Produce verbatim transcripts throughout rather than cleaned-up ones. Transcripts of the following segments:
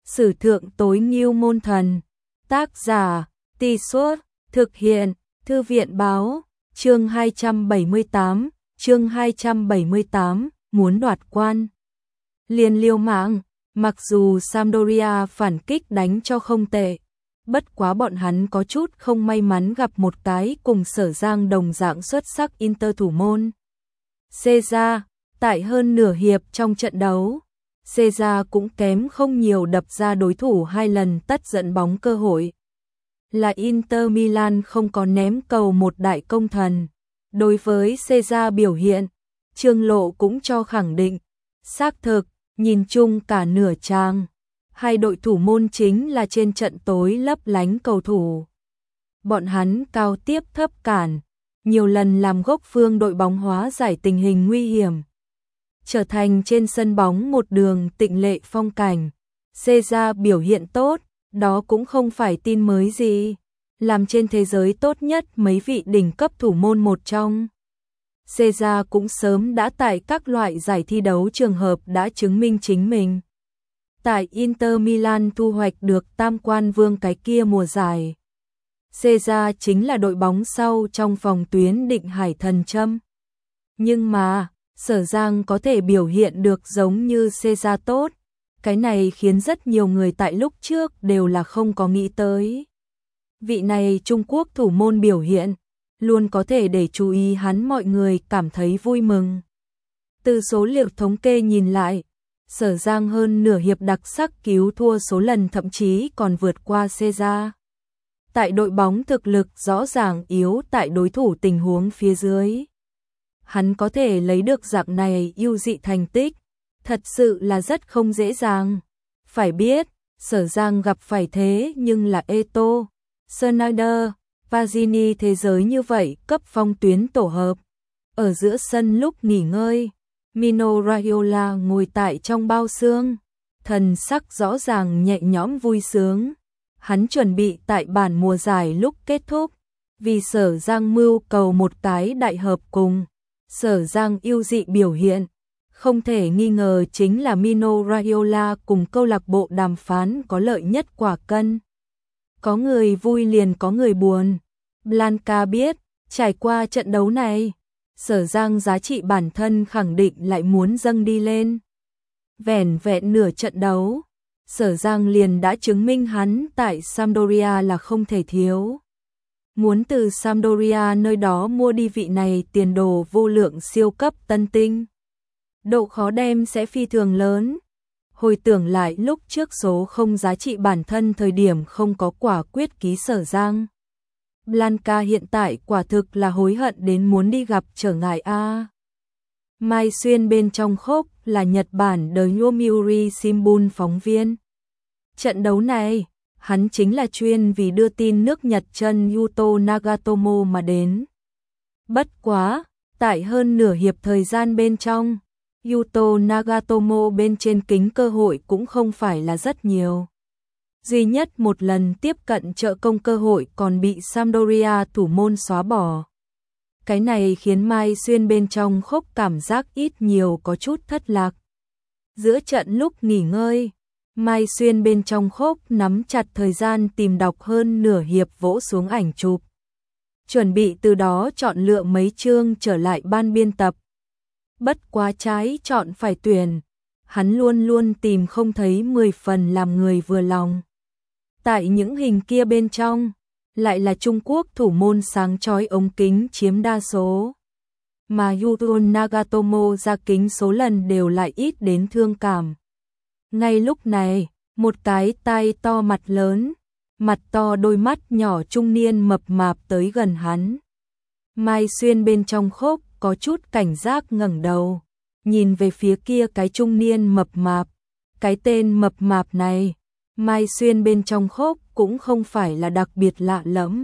Sử thượng tối ngưu môn thần. Tác giả, Tì Suốt, thực hiện, Thư viện báo, chương hai trăm bảy mươi tám, chương hai trăm bảy mươi tám, muốn đoạt quan. Liền liêu mạng, mặc dù Sampdoria phản kích đánh cho không tệ, bất quá bọn hắn có chút không may mắn gặp một cái cùng Sở Giang đồng dạng xuất sắc Inter thủ môn. Caesar, tại hơn nửa hiệp trong trận đấu, Caesar cũng kém không nhiều đập ra đối thủ hai lần tất dẫn bóng cơ hội. Là Inter Milan không có ném cầu một đại công thần. Đối với Caesar biểu hiện, Trương Lộ cũng cho khẳng định, xác thực, nhìn chung cả nửa trang, hai đội thủ môn chính là trên trận tối lấp lánh cầu thủ. Bọn hắn cao tiếp thấp cản, nhiều lần làm gốc phương đội bóng hóa giải tình hình nguy hiểm, trở thành trên sân bóng một đường tịnh lệ phong cảnh. Caesar biểu hiện tốt, đó cũng không phải tin mới gì, làm trên thế giới tốt nhất mấy vị đỉnh cấp thủ môn một trong. Caesar cũng sớm đã tại các loại giải thi đấu trường hợp đã chứng minh chính mình. Tại Inter Milan thu hoạch được tam quan vương cái kia mùa giải, Caesar chính là đội bóng sau trong phòng tuyến định hải thần châm. Nhưng mà, Sở Giang có thể biểu hiện được giống như Caesar tốt, cái này khiến rất nhiều người tại lúc trước đều là không có nghĩ tới. Vị này Trung Quốc thủ môn biểu hiện, luôn có thể để chú ý hắn, mọi người cảm thấy vui mừng. Từ số liệu thống kê nhìn lại, Sở Giang hơn nửa hiệp đặc sắc cứu thua số lần thậm chí còn vượt qua Caesar. Tại đội bóng thực lực rõ ràng yếu tại đối thủ tình huống phía dưới, hắn có thể lấy được dạng này ưu dị thành tích, thật sự là rất không dễ dàng. Phải biết, Sở Giang gặp phải thế nhưng là Eto'o, Sneijder, Pazini thế giới như vậy cấp phong tuyến tổ hợp. Ở giữa sân lúc nghỉ ngơi, Mino Raiola ngồi tại trong bao xương, thần sắc rõ ràng nhẹ nhõm vui sướng. Hắn chuẩn bị tại bản mùa giải lúc kết thúc, vì Sở Giang mưu cầu một cái đại hợp cùng. Sở Giang ưu dị biểu hiện, không thể nghi ngờ chính là Mino Raiola cùng câu lạc bộ đàm phán có lợi nhất quả cân. Có người vui liền có người buồn. Blanca biết, trải qua trận đấu này, Sở Giang giá trị bản thân khẳng định lại muốn dâng đi lên. Vẻn vẹn nửa trận đấu, Sở Giang liền đã chứng minh hắn tại Sampdoria là không thể thiếu. Muốn từ Sampdoria nơi đó mua đi vị này tiền đồ vô lượng siêu cấp tân tinh, độ khó đem sẽ phi thường lớn. Hồi tưởng lại lúc trước số không giá trị bản thân thời điểm không có quả quyết ký Sở Giang, Blanca hiện tại quả thực là hối hận đến muốn đi gặp trở ngại a. Mai Xuyên bên trong khốc là Nhật Bản The Yomiuri Shimbun phóng viên. Trận đấu này, hắn chính là chuyên vì đưa tin nước Nhật chân Yuto Nagatomo mà đến. Bất quá, tại hơn nửa hiệp thời gian bên trong, Yuto Nagatomo bên trên kính cơ hội cũng không phải là rất nhiều. Duy nhất một lần tiếp cận trợ công cơ hội còn bị Sampdoria thủ môn xóa bỏ. Cái này khiến Mai Xuyên bên trong khốc cảm giác ít nhiều có chút thất lạc. Giữa trận lúc nghỉ ngơi, Mai Xuyên bên trong khốc nắm chặt thời gian tìm đọc hơn nửa hiệp vỗ xuống ảnh chụp, chuẩn bị từ đó chọn lựa mấy chương trở lại ban biên tập. Bất quá trái chọn phải tuyển, hắn luôn luôn tìm không thấy mười phần làm người vừa lòng. Tại những hình kia bên trong, lại là Trung Quốc thủ môn sáng chói ống kính chiếm đa số, mà Yuto Nagatomo ra kính số lần đều lại ít đến thương cảm. Ngay lúc này, một cái tai to mặt lớn, mặt to đôi mắt nhỏ trung niên mập mạp tới gần hắn. Mai Xuyên bên trong khốc có chút cảnh giác ngẩng đầu, nhìn về phía kia cái trung niên mập mạp. Cái tên mập mạp này, Mai Xuyên bên trong khốc cũng không phải là đặc biệt lạ lẫm.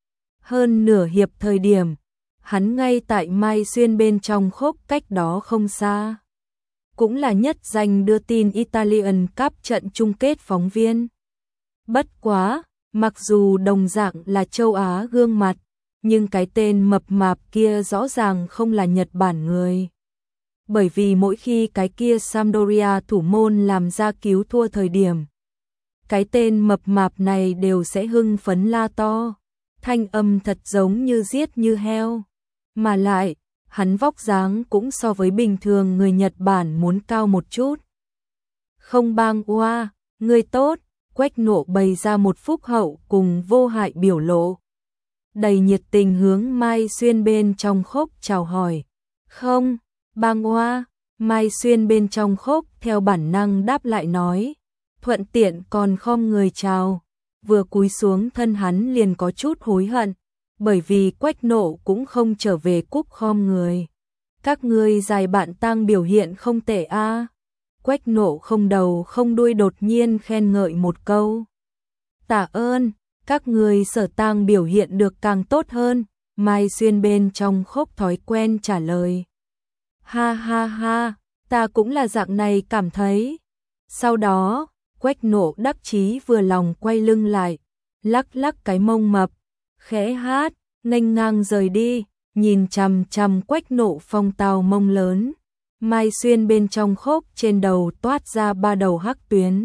Hơn nửa hiệp thời điểm, hắn ngay tại Mai Xuyên bên trong khốc cách đó không xa. Cũng là nhất danh đưa tin Italian Cup trận chung kết phóng viên. Bất quá, mặc dù đồng dạng là châu Á gương mặt, nhưng cái tên mập mạp kia rõ ràng không là Nhật Bản người. Bởi vì mỗi khi cái kia Sampdoria thủ môn làm ra cứu thua thời điểm, cái tên mập mạp này đều sẽ hưng phấn la to, thanh âm thật giống như giết như heo. Mà lại, hắn vóc dáng cũng so với bình thường người Nhật Bản muốn cao một chút. Không bang oa, người tốt, Quách Nộ bày ra một phúc hậu cùng vô hại biểu lộ. Đầy nhiệt tình hướng Mai Xuyên bên trong khốc chào hỏi. Không, bang oa, Mai Xuyên bên trong khốc theo bản năng đáp lại nói. Thuận tiện còn khom người chào. Vừa cúi xuống thân hắn liền có chút hối hận, bởi vì Quách Nộ cũng không trở về cúc khom người. Các ngươi dài bạn tang biểu hiện không tệ a. À. Quách Nộ không đầu không đuôi đột nhiên khen ngợi một câu. Tạ ơn, các ngươi Sở Tang biểu hiện được càng tốt hơn, Mai Xuyên bên trong khốc thói quen trả lời. Ha ha ha, ta cũng là dạng này cảm thấy. Sau đó, Quách Nộ đắc chí vừa lòng quay lưng lại, lắc lắc cái mông mập, khẽ hát, nghênh ngang rời đi, nhìn chằm chằm Quách Nộ phong tào mông lớn. Mai Xuyên bên trong khốc trên đầu toát ra ba đầu hắc tuyến.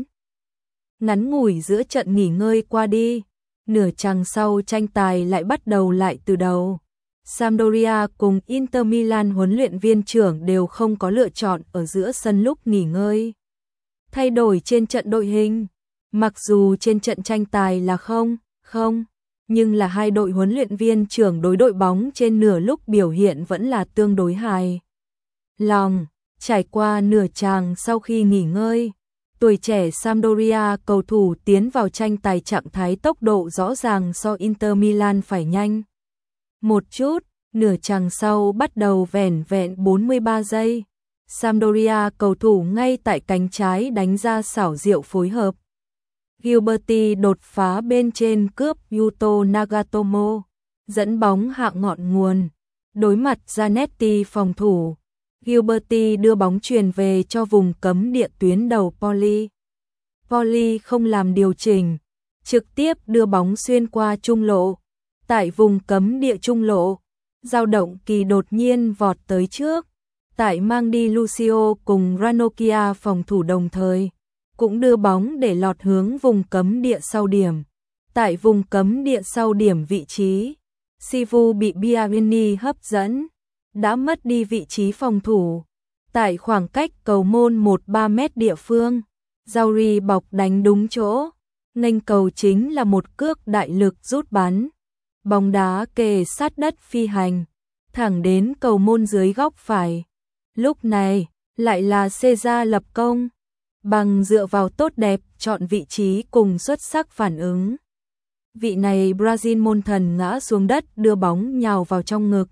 Ngắn ngủi giữa trận nghỉ ngơi qua đi, nửa chặng sau tranh tài lại bắt đầu lại từ đầu. Sampdoria cùng Inter Milan huấn luyện viên trưởng đều không có lựa chọn ở giữa sân lúc nghỉ ngơi. Thay đổi trên trận đội hình, mặc dù trên trận tranh tài là không, không, nhưng là hai đội huấn luyện viên trưởng đối đội bóng trên nửa lúc biểu hiện vẫn là tương đối hài lòng. Trải qua nửa chàng sau khi nghỉ ngơi, tuổi trẻ Sampdoria cầu thủ tiến vào tranh tài trạng thái tốc độ rõ ràng so Inter Milan phải nhanh một chút, nửa chàng sau bắt đầu vẻn vẹn bốn mươi ba giây. Sampdoria cầu thủ ngay tại cánh trái đánh ra xảo diệu phối hợp. Gilberti đột phá bên trên cướp Yuto Nagatomo, dẫn bóng hạ ngọn nguồn. Đối mặt Zanetti phòng thủ, Gilberti đưa bóng truyền về cho vùng cấm địa tuyến đầu Poli. Poli không làm điều chỉnh, trực tiếp đưa bóng xuyên qua trung lộ. Tại vùng cấm địa trung lộ, Dao Động Kỳ đột nhiên vọt tới trước. Tại mang đi Lucio cùng Ranocchia phòng thủ đồng thời, cũng đưa bóng để lọt hướng vùng cấm địa sau điểm. Tại vùng cấm địa sau điểm vị trí, Sivu bị Biagini hấp dẫn, đã mất đi vị trí phòng thủ. Tại khoảng cách cầu môn một đến ba mét địa phương, Zauri bọc đánh đúng chỗ, nghênh cầu chính là một cước đại lực rút bắn. Bóng đá kề sát đất phi hành, thẳng đến cầu môn dưới góc phải. Lúc này, lại là Cesar lập công, bằng dựa vào tốt đẹp chọn vị trí cùng xuất sắc phản ứng. Vị này Brazil môn thần ngã xuống đất đưa bóng nhào vào trong ngực.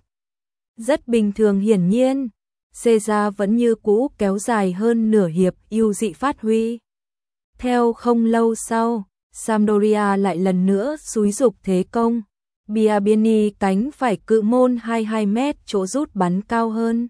Rất bình thường hiển nhiên, Cesar vẫn như cũ kéo dài hơn nửa hiệp ưu dị phát huy. Theo không lâu sau, Sampdoria lại lần nữa xúi dục thế công. Biagini cánh phải cự môn hai mươi hai mét chỗ rút bắn cao hơn.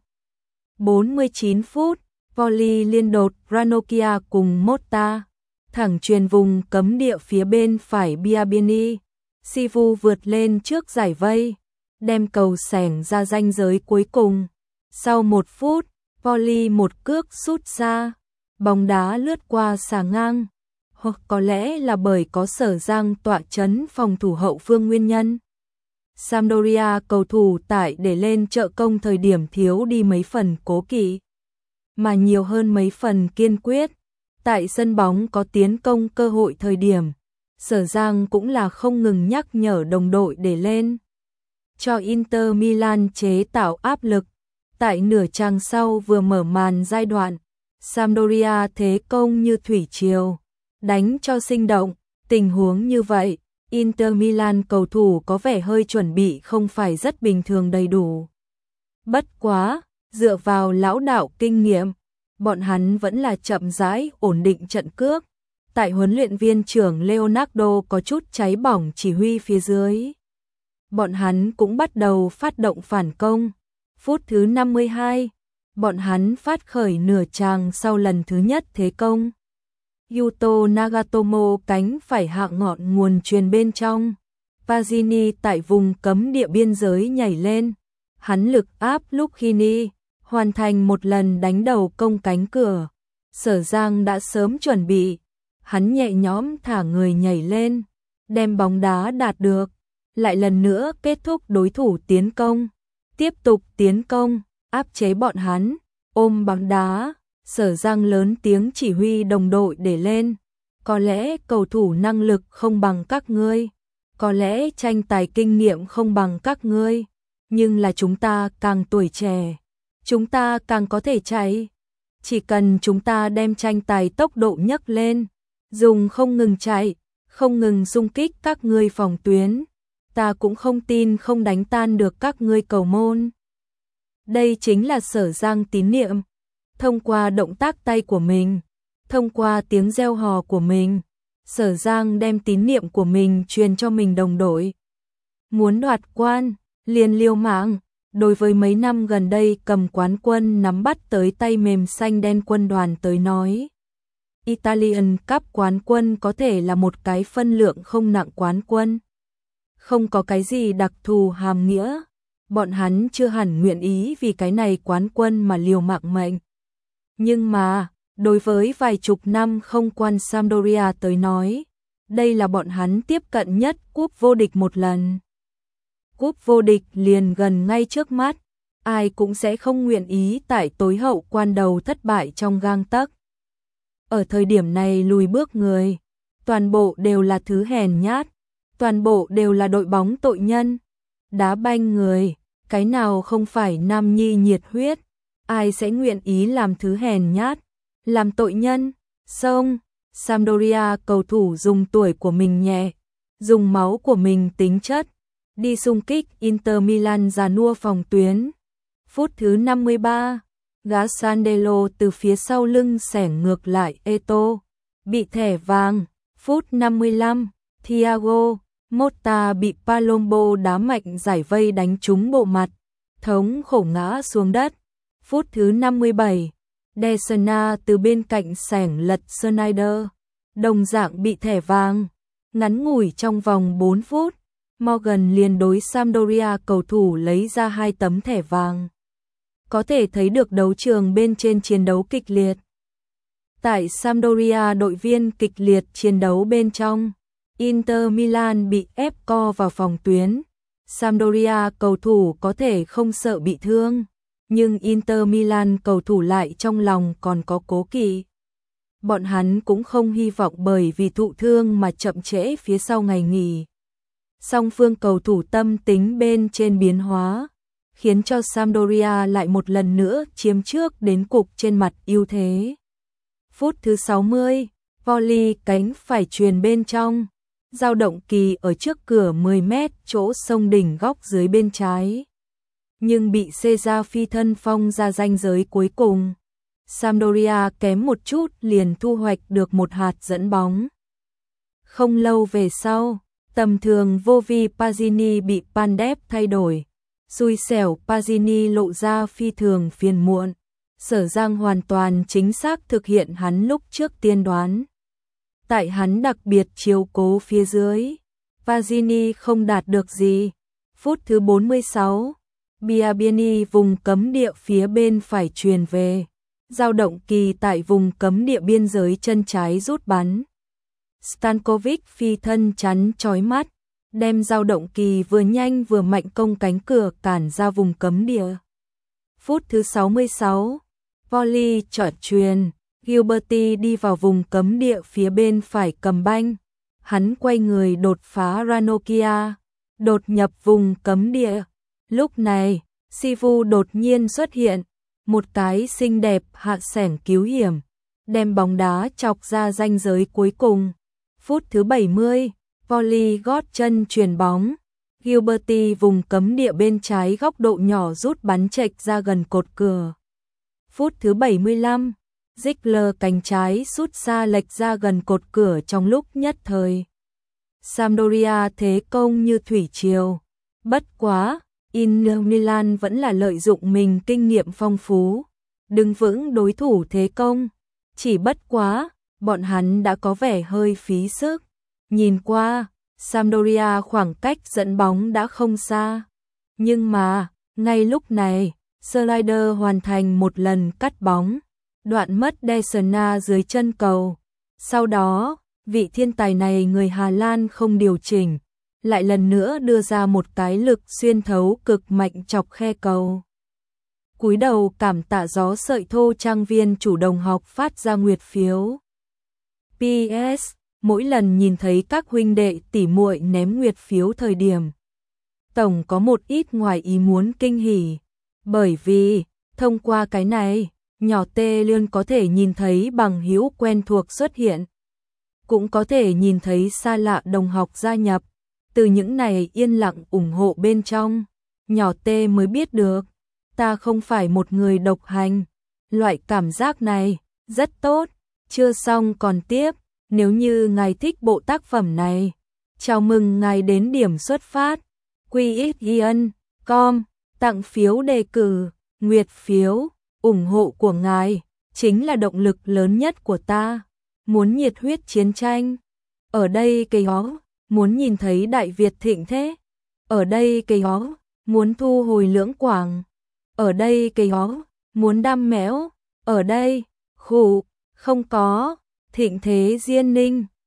bốn mươi chín phút, Poli liên đột Ranocchia cùng Motta, thẳng truyền vùng cấm địa phía bên phải Biagini. Sivu vượt lên trước giải vây, đem cầu xẻng ra ranh giới cuối cùng. Sau một phút, Poli một cước sút xa, bóng đá lướt qua xà ngang. Hoặc có lẽ là bởi có Sở Giang tọa chấn phòng thủ hậu phương nguyên nhân. Sampdoria cầu thủ tại để lên trợ công thời điểm thiếu đi mấy phần cố kỵ, mà nhiều hơn mấy phần kiên quyết. Tại sân bóng có tiến công cơ hội thời điểm, Sở Giang cũng là không ngừng nhắc nhở đồng đội để lên, cho Inter Milan chế tạo áp lực. Tại nửa chặng sau vừa mở màn giai đoạn, Sampdoria thế công như thủy triều, đánh cho sinh động. Tình huống như vậy, Inter Milan cầu thủ có vẻ hơi chuẩn bị không phải rất bình thường đầy đủ. Bất quá, dựa vào lão đạo kinh nghiệm, bọn hắn vẫn là chậm rãi ổn định trận cước. Tại huấn luyện viên trưởng Leonardo có chút cháy bỏng chỉ huy phía dưới, bọn hắn cũng bắt đầu phát động phản công. Phút thứ năm mươi hai, bọn hắn phát khởi nửa chàng sau lần thứ nhất thế công. Yuto Nagatomo cánh phải hạ ngọn nguồn truyền bên trong. Pazini tại vùng cấm địa biên giới nhảy lên. Hắn lực áp Lucchini, hoàn thành một lần đánh đầu công cánh cửa. Sở Giang đã sớm chuẩn bị. hắn nhẹ nhõm thả người nhảy lên, đem bóng đá đạt được, lại lần nữa kết thúc đối thủ tiến công, tiếp tục tiến công, áp chế bọn hắn, ôm bóng đá, Sở Giang lớn tiếng chỉ huy đồng đội để lên, có lẽ cầu thủ năng lực không bằng các ngươi, có lẽ tranh tài kinh nghiệm không bằng các ngươi, nhưng là chúng ta càng tuổi trẻ, chúng ta càng có thể chạy, chỉ cần chúng ta đem tranh tài tốc độ nhấc lên, dùng không ngừng chạy, không ngừng xung kích các ngươi phòng tuyến, ta cũng không tin không đánh tan được các ngươi cầu môn. Đây chính là Sở Giang tín niệm, thông qua động tác tay của mình, thông qua tiếng reo hò của mình, Sở Giang đem tín niệm của mình truyền cho mình đồng đội. Muốn đoạt quan, liền liều mạng, đối với mấy năm gần đây cầm quán quân nắm bắt tới tay mềm xanh đen quân đoàn tới nói. Italian Cup quán quân có thể là một cái phân lượng không nặng quán quân. Không có cái gì đặc thù hàm nghĩa, bọn hắn chưa hẳn nguyện ý vì cái này quán quân mà liều mạng mệnh. Nhưng mà, đối với vài chục năm không quan Sampdoria tới nói, đây là bọn hắn tiếp cận nhất cúp vô địch một lần. Cúp vô địch liền gần ngay trước mắt, ai cũng sẽ không nguyện ý tại tối hậu quan đầu thất bại trong gang tấc. Ở thời điểm này lùi bước người, toàn bộ đều là thứ hèn nhát, toàn bộ đều là đội bóng tội nhân. Đá banh người, cái nào không phải nam nhi nhiệt huyết, ai sẽ nguyện ý làm thứ hèn nhát, làm tội nhân. Xong, Sampdoria cầu thủ dùng tuổi của mình nhẹ, dùng máu của mình tính chất, đi xung kích Inter Milan già nua phòng tuyến. Phút thứ năm mươi ba, Gazzaniga từ phía sau lưng xẻng ngược lại Eto'o, bị thẻ vàng. Phút năm mươi lăm, Thiago Motta bị Palombo đá mạnh giải vây đánh trúng bộ mặt, thống khổ ngã xuống đất. Phút thứ năm mươi bảy, De Sena từ bên cạnh xẻng lật Sneijder, đồng dạng bị thẻ vàng. Ngắn ngủi trong vòng bốn phút, Morgan liền đối Sampdoria cầu thủ lấy ra hai tấm thẻ vàng. Có thể thấy được đấu trường bên trên chiến đấu kịch liệt. Tại Sampdoria đội viên kịch liệt chiến đấu bên trong, Inter Milan bị ép co vào phòng tuyến. Sampdoria cầu thủ có thể không sợ bị thương, nhưng Inter Milan cầu thủ lại trong lòng còn có cố kỵ. Bọn hắn cũng không hy vọng bởi vì thụ thương mà chậm trễ phía sau ngày nghỉ. Song phương cầu thủ tâm tính bên trên biến hóa, khiến cho Sampdoria lại một lần nữa chiếm trước đến cục trên mặt ưu thế. Phút thứ sáu mươi, volley cánh phải chuyền bên trong, dao động kỳ ở trước cửa mười mét chỗ sông đỉnh góc dưới bên trái. Nhưng bị Cesar phi thân phong ra ranh giới cuối cùng. Sampdoria kém một chút liền thu hoạch được một hạt dẫn bóng. Không lâu về sau, tầm thường vô vi Pazzini bị Pandev thay đổi. Xui xẻo Pazzini lộ ra phi thường phiền muộn. Sở Giang hoàn toàn chính xác thực hiện hắn lúc trước tiên đoán. Tại hắn đặc biệt chiếu cố phía dưới, Pazzini không đạt được gì. Phút thứ bốn mươi sáu, Biabiany vùng cấm địa phía bên phải truyền về. Dao động kỳ tại vùng cấm địa biên giới chân trái rút bắn. Stankovic phi thân chắn chói mắt, đem dao động kỳ vừa nhanh vừa mạnh công cánh cửa cản ra vùng cấm địa. Phút thứ sáu mươi sáu, volley chọt truyền, Gilberti đi vào vùng cấm địa phía bên phải cầm banh. Hắn quay người đột phá Ranocchia, đột nhập vùng cấm địa. Lúc này, Sivu đột nhiên xuất hiện, một cái xinh đẹp hạ xẻng cứu hiểm, đem bóng đá chọc ra ranh giới cuối cùng. Phút thứ bảy mươi, volley gót chân chuyền bóng, Gilberti vùng cấm địa bên trái góc độ nhỏ rút bắn chệch ra gần cột cửa. Phút thứ bảy mươi lăm, Ziegler cánh trái sút xa lệch ra gần cột cửa trong lúc nhất thời. Sampdoria thế công như thủy triều. Bất quá, Inter Milan vẫn là lợi dụng mình kinh nghiệm phong phú, đứng vững đối thủ thế công. Chỉ bất quá, bọn hắn đã có vẻ hơi phí sức. Nhìn qua, Sampdoria khoảng cách dẫn bóng đã không xa. Nhưng mà, ngay lúc này, Sneijder hoàn thành một lần cắt bóng, đoạn mất De Sena dưới chân cầu. Sau đó, vị thiên tài này người Hà Lan không điều chỉnh, lại lần nữa đưa ra một cái lực xuyên thấu cực mạnh chọc khe cầu. Cúi đầu cảm tạ gió sợi thô trang viên chủ đồng học phát ra nguyệt phiếu. pê ét. Mỗi lần nhìn thấy các huynh đệ tỉ muội ném nguyệt phiếu thời điểm, tổng có một ít ngoài ý muốn kinh hỉ, bởi vì thông qua cái này, nhỏ Tê Liên có thể nhìn thấy bằng hữu quen thuộc xuất hiện, cũng có thể nhìn thấy xa lạ đồng học gia nhập. Từ những này yên lặng ủng hộ bên trong, nhỏ Tê mới biết được, ta không phải một người độc hành. Loại cảm giác này rất tốt. Chưa xong còn tiếp. Nếu như ngài thích bộ tác phẩm này, chào mừng ngài đến điểm xuất phát quy ích ion chấm com tặng phiếu đề cử, nguyệt phiếu. Ủng hộ của ngài chính là động lực lớn nhất của ta. Muốn nhiệt huyết chiến tranh, ở đây cây ó. Muốn nhìn thấy Đại Việt thịnh thế, ở đây cây ó. Muốn thu hồi Lưỡng Quảng, ở đây cây ó. Muốn đam mẽo, ở đây khủ không có. Thịnh thế Diên Ninh,